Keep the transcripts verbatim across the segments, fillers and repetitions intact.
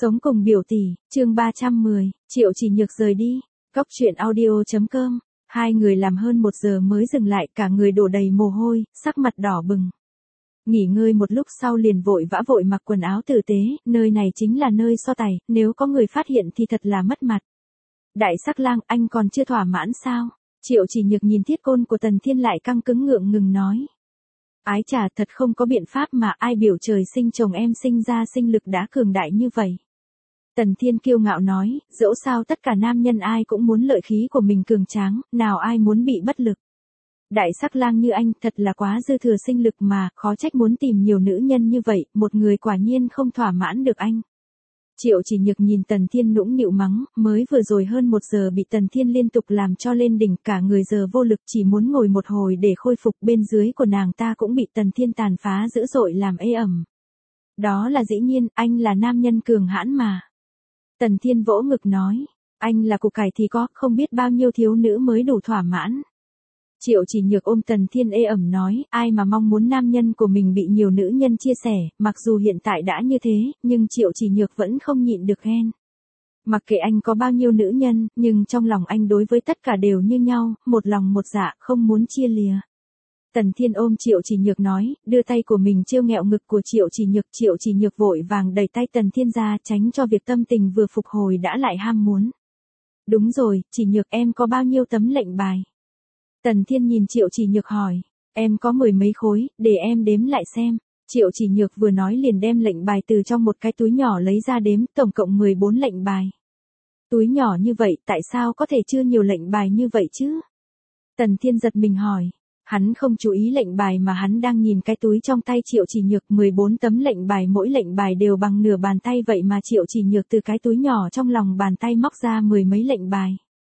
Sống cùng biểu tỷ, chương ba trăm mười, Triệu Chỉ Nhược rời đi. Cóc truyện audio.com. Hai người làm hơn một giờ mới dừng lại, cả người đổ đầy mồ hôi, sắc mặt đỏ bừng. Nghỉ ngơi một lúc sau liền vội vã vội mặc quần áo tử tế, nơi này chính là nơi so tài, nếu có người phát hiện thì thật là mất mặt. Đại sắc lang, anh còn chưa thỏa mãn sao? Triệu Chỉ Nhược nhìn thiết côn của Tần Thiên lại căng cứng ngượng ngừng nói. Ái chà, thật không có biện pháp mà ai biểu trời sinh chồng em sinh ra sinh lực đã cường đại như vậy. Tần Thiên kiêu ngạo nói, dẫu sao tất cả nam nhân ai cũng muốn lợi khí của mình cường tráng, nào ai muốn bị bất lực. Đại sắc lang như anh thật là quá dư thừa sinh lực mà, khó trách muốn tìm nhiều nữ nhân như vậy, một người quả nhiên không thỏa mãn được anh. Triệu Chỉ Nhược nhìn Tần Thiên nũng nịu mắng, mới vừa rồi hơn một giờ bị Tần Thiên liên tục làm cho lên đỉnh, cả người giờ vô lực chỉ muốn ngồi một hồi để khôi phục, bên dưới của nàng ta cũng bị Tần Thiên tàn phá dữ dội làm ê ẩm. Đó là dĩ nhiên, anh là nam nhân cường hãn mà. Tần Thiên vỗ ngực nói, anh là củ cải thì có, không biết bao nhiêu thiếu nữ mới đủ thỏa mãn. Triệu Chỉ Nhược ôm Tần Thiên ê ẩm nói, ai mà mong muốn nam nhân của mình bị nhiều nữ nhân chia sẻ, mặc dù hiện tại đã như thế, nhưng Triệu Chỉ Nhược vẫn không nhịn được ghen. Mặc kệ anh có bao nhiêu nữ nhân, nhưng trong lòng anh đối với tất cả đều như nhau, một lòng một dạ, không muốn chia lìa. Tần Thiên ôm Triệu Chỉ Nhược nói, đưa tay của mình trêu nghẹo ngực của Triệu Chỉ Nhược, Triệu Chỉ Nhược vội vàng đẩy tay Tần Thiên ra, tránh cho việc tâm tình vừa phục hồi đã lại ham muốn. Đúng rồi, Chỉ Nhược em có bao nhiêu tấm lệnh bài? Tần Thiên nhìn Triệu Chỉ Nhược hỏi, em có mười mấy khối, để em đếm lại xem. Triệu Chỉ Nhược vừa nói liền đem lệnh bài từ trong một cái túi nhỏ lấy ra đếm, tổng cộng mười bốn lệnh bài. Túi nhỏ như vậy, tại sao có thể chưa nhiều lệnh bài như vậy chứ? Tần Thiên giật mình hỏi, hắn không chú ý lệnh bài mà hắn đang nhìn cái túi trong tay Triệu Chỉ Nhược, mười bốn tấm lệnh bài, mỗi lệnh bài đều bằng nửa bàn tay, vậy mà Triệu Chỉ Nhược từ cái túi nhỏ trong lòng bàn tay móc ra mười mấy lệnh bài.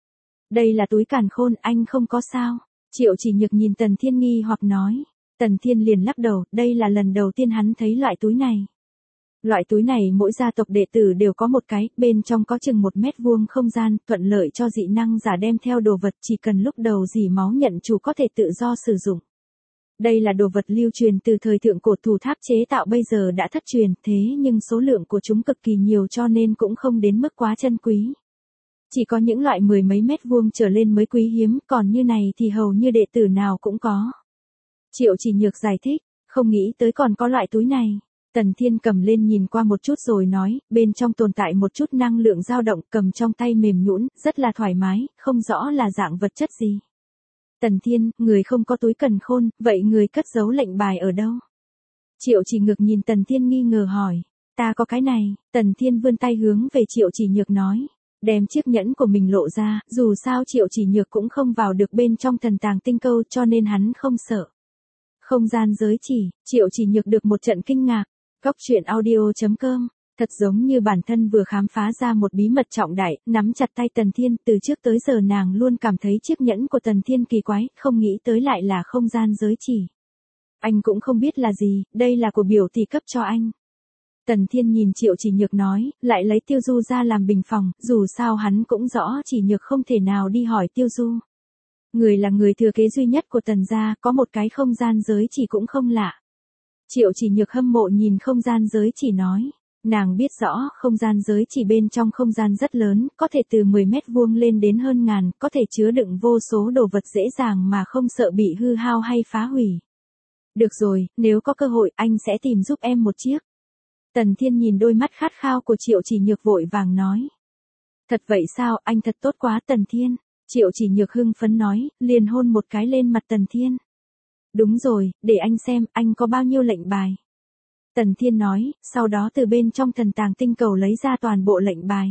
Đây là túi càn khôn, anh không có sao? Triệu Chỉ Nhược nhìn Tần Thiên nghi hoặc nói. Tần Thiên liền lắc đầu, đây là lần đầu tiên hắn thấy loại túi này. Loại túi này mỗi gia tộc đệ tử đều có một cái, bên trong có chừng một mét vuông không gian, thuận lợi cho dị năng giả đem theo đồ vật, chỉ cần lúc đầu dỉ máu nhận chủ có thể tự do sử dụng. Đây là đồ vật lưu truyền từ thời thượng cổ, thủ tháp chế tạo bây giờ đã thất truyền, thế nhưng số lượng của chúng cực kỳ nhiều cho nên cũng không đến mức quá chân quý. Chỉ có những loại mười mấy mét vuông trở lên mới quý hiếm, còn như này thì hầu như đệ tử nào cũng có. Triệu Chỉ Nhược giải thích, không nghĩ tới còn có loại túi này. Tần Thiên cầm lên nhìn qua một chút rồi nói, bên trong tồn tại một chút năng lượng dao động, cầm trong tay mềm nhũn, rất là thoải mái, không rõ là dạng vật chất gì. Tần Thiên, người không có túi càn khôn, vậy người cất giấu lệnh bài ở đâu? Triệu Chỉ Nhược nhìn Tần Thiên nghi ngờ hỏi, ta có cái này. Tần Thiên vươn tay hướng về Triệu Chỉ Nhược nói, đem chiếc nhẫn của mình lộ ra, dù sao Triệu Chỉ Nhược cũng không vào được bên trong thần tàng tinh câu cho nên hắn không sợ. Không gian giới chỉ, Triệu Chỉ Nhược được một trận kinh ngạc. Cóc truyện audio.com. Thật giống như bản thân vừa khám phá ra một bí mật trọng đại, nắm chặt tay Tần Thiên, từ trước tới giờ nàng luôn cảm thấy chiếc nhẫn của Tần Thiên kỳ quái, không nghĩ tới lại là không gian giới chỉ. Anh cũng không biết là gì, đây là của biểu tỷ cấp cho anh. Tần Thiên nhìn Triệu Chỉ Nhược nói, lại lấy Tiêu Du ra làm bình phòng, dù sao hắn cũng rõ Chỉ Nhược không thể nào đi hỏi Tiêu Du. Người là người thừa kế duy nhất của Tần gia, có một cái không gian giới chỉ cũng không lạ. Triệu Chỉ Nhược hâm mộ nhìn không gian giới chỉ nói, nàng biết rõ không gian giới chỉ bên trong không gian rất lớn, có thể từ mười mét vuông lên đến hơn ngàn, có thể chứa đựng vô số đồ vật dễ dàng mà không sợ bị hư hao hay phá hủy. Được rồi, nếu có cơ hội anh sẽ tìm giúp em một chiếc. Tần Thiên nhìn đôi mắt khát khao của Triệu Chỉ Nhược vội vàng nói. Thật vậy sao, anh thật tốt quá Tần Thiên. Triệu Chỉ Nhược hưng phấn nói, liền hôn một cái lên mặt Tần Thiên. Đúng rồi, để anh xem, anh có bao nhiêu lệnh bài. Tần Thiên nói, sau đó từ bên trong thần tàng tinh cầu lấy ra toàn bộ lệnh bài.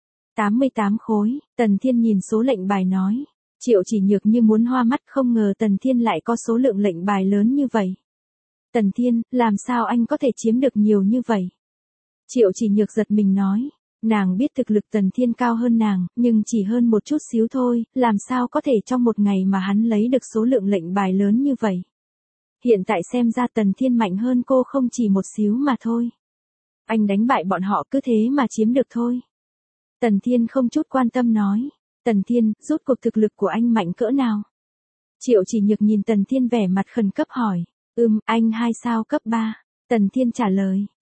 tám mươi tám khối, Tần Thiên nhìn số lệnh bài nói. Triệu Chỉ Nhược như muốn hoa mắt, không ngờ Tần Thiên lại có số lượng lệnh bài lớn như vậy. Tần Thiên, làm sao anh có thể chiếm được nhiều như vậy? Triệu Chỉ Nhược giật mình nói. Nàng biết thực lực Tần Thiên cao hơn nàng, nhưng chỉ hơn một chút xíu thôi, làm sao có thể trong một ngày mà hắn lấy được số lượng lệnh bài lớn như vậy. Hiện tại xem ra Tần Thiên mạnh hơn cô không chỉ một xíu mà thôi. Anh đánh bại bọn họ cứ thế mà chiếm được thôi. Tần Thiên không chút quan tâm nói. Tần Thiên, rốt cuộc thực lực của anh mạnh cỡ nào? Triệu Chỉ Nhược nhìn Tần Thiên vẻ mặt khẩn cấp hỏi. Ừm, anh hai sao cấp ba. Tần Thiên trả lời,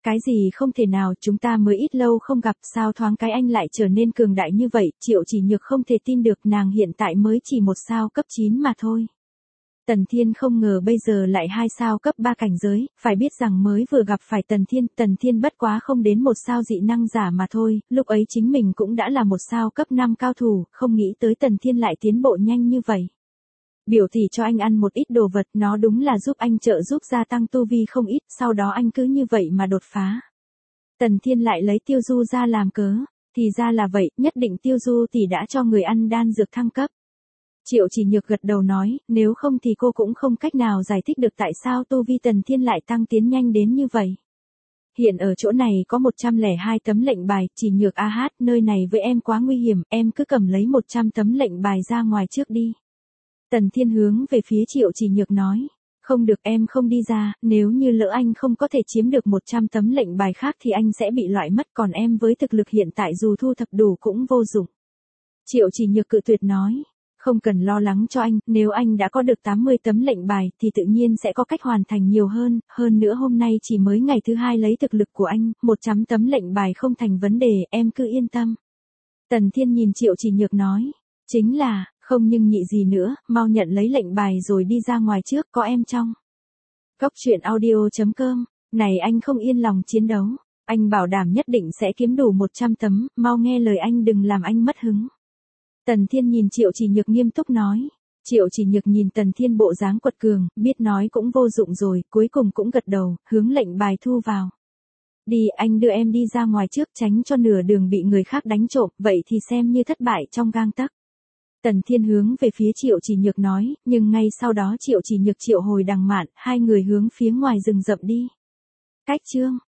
Cái gì không thể nào, chúng ta mới ít lâu không gặp, sao thoáng cái anh lại trở nên cường đại như vậy, Triệu Chỉ Nhược không thể tin được, nàng hiện tại mới chỉ một sao cấp chín mà thôi. Tần Thiên không ngờ bây giờ lại hai sao cấp ba cảnh giới, phải biết rằng mới vừa gặp phải Tần Thiên, Tần Thiên bất quá không đến một sao dị năng giả mà thôi, lúc ấy chính mình cũng đã là một sao cấp năm cao thủ, không nghĩ tới Tần Thiên lại tiến bộ nhanh như vậy. Biểu tỷ cho anh ăn một ít đồ vật, nó đúng là giúp anh trợ giúp gia tăng tu vi không ít, sau đó anh cứ như vậy mà đột phá. Tần Thiên lại lấy Tiêu Du ra làm cớ, thì ra là vậy, nhất định Tiêu Du tỷ đã cho người ăn đan dược thăng cấp. Triệu Chỉ Nhược gật đầu nói, nếu không thì cô cũng không cách nào giải thích được tại sao tu vi Tần Thiên lại tăng tiến nhanh đến như vậy. Hiện ở chỗ này có một trăm lẻ hai tấm lệnh bài, Chỉ Nhược a hát, nơi này với em quá nguy hiểm, em cứ cầm lấy một trăm tấm lệnh bài ra ngoài trước đi. Tần Thiên hướng về phía Triệu Chỉ Nhược nói, không được, em không đi ra, nếu như lỡ anh không có thể chiếm được một trăm tấm lệnh bài khác thì anh sẽ bị loại mất, còn em với thực lực hiện tại dù thu thập đủ cũng vô dụng. Triệu Chỉ Nhược cự tuyệt nói, không cần lo lắng cho anh, nếu anh đã có được tám mươi tấm lệnh bài thì tự nhiên sẽ có cách hoàn thành nhiều hơn, hơn nữa hôm nay chỉ mới ngày thứ hai lấy thực lực của anh, một trăm tấm lệnh bài không thành vấn đề, em cứ yên tâm. Tần Thiên nhìn Triệu Chỉ Nhược nói, chính là, không nhưng nhị gì nữa, mau nhận lấy lệnh bài rồi đi ra ngoài trước, có em trong. Cốc truyện audio chấm com, này anh không yên lòng chiến đấu, anh bảo đảm nhất định sẽ kiếm đủ một trăm tấm, mau nghe lời anh đừng làm anh mất hứng. Tần Thiên nhìn Triệu Chỉ Nhược nghiêm túc nói. Triệu Chỉ Nhược nhìn Tần Thiên bộ dáng quật cường, biết nói cũng vô dụng rồi, cuối cùng cũng gật đầu, hướng lệnh bài thu vào. Đi, anh đưa em đi ra ngoài trước, tránh cho nửa đường bị người khác đánh trộm, vậy thì xem như thất bại trong gang tấc. Tần Thiên hướng về phía Triệu Chỉ Nhược nói, nhưng ngay sau đó Triệu Chỉ Nhược triệu hồi Đằng Mạn, hai người hướng phía ngoài rừng rậm đi. Cách chương